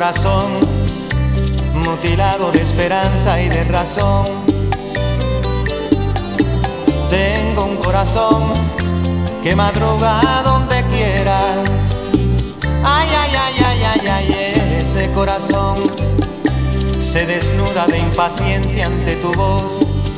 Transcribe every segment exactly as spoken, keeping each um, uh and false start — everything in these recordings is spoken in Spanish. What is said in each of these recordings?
corazón mutilado de esperanza y de razón. Tengo un corazón que madruga donde quiera. Ay, ay, ay, ay, ay, ay, ese corazón se desnuda de impaciencia ante tu voz.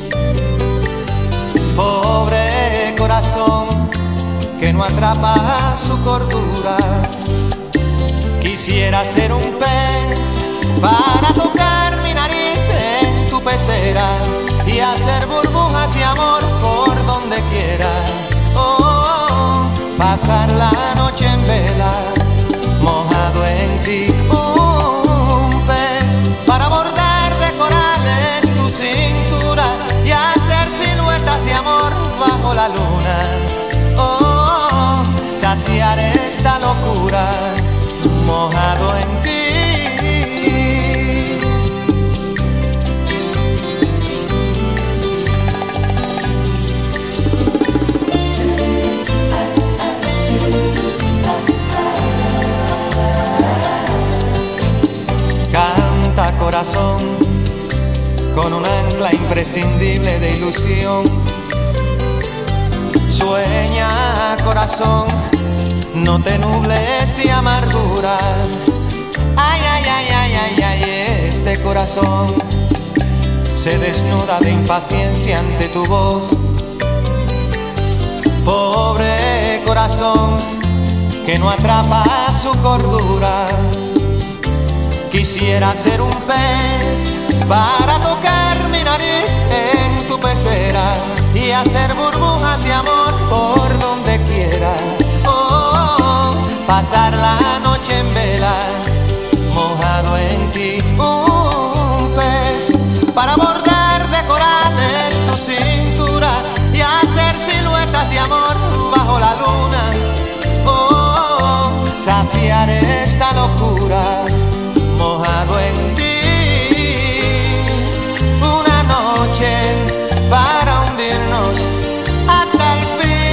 Pobre corazón que no atrapa su cordura. Quisiera ser un pez para tocar mi nariz en tu pecera y hacer burbujas de amor por donde quiera. Oh, pasar la noche en vela, mojado en ti. Un pez para bordar de corales tu cintura y hacer siluetas de amor bajo la luna. Oh, saciar esta locura, mojado en ti. Canta corazón con un ancla imprescindible de ilusión. Sueña corazón, no te nubles de amargura. Ay, ay, ay, ay, ay, ay, este corazón se desnuda de impaciencia ante tu voz. Pobre corazón que no atrapa su cordura. Quisiera ser un pez para tocar mi nariz en tu pecera y hacer burbujas de amor por donde quiera. Oh, pasar la noche en vela, mojado en ti. Un pez para bordar de corales tu cintura y hacer siluetas de amor bajo la luna. Oh, saciar esta locura, mojado en ti. Una noche para hundirnos hasta el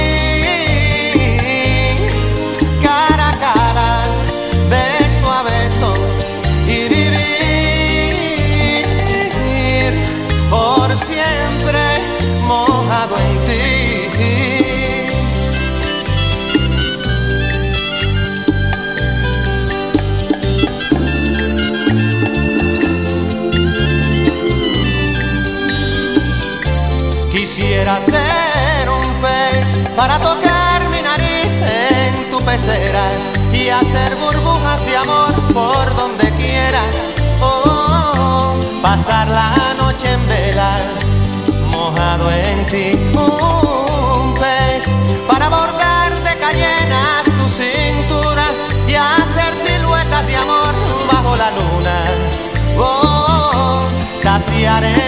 fin, cara a cara, beso a beso y vivir por siempre mojado en ti. Quisiera ser un pez para tocar mi nariz en tu pecera y hacer burbujas de amor por donde quiera. Oh, pasar la noche en vela, mojado en ti. Un pez para bordar de cayenas tu cintura y hacer siluetas de amor bajo la luna. Oh, saciaré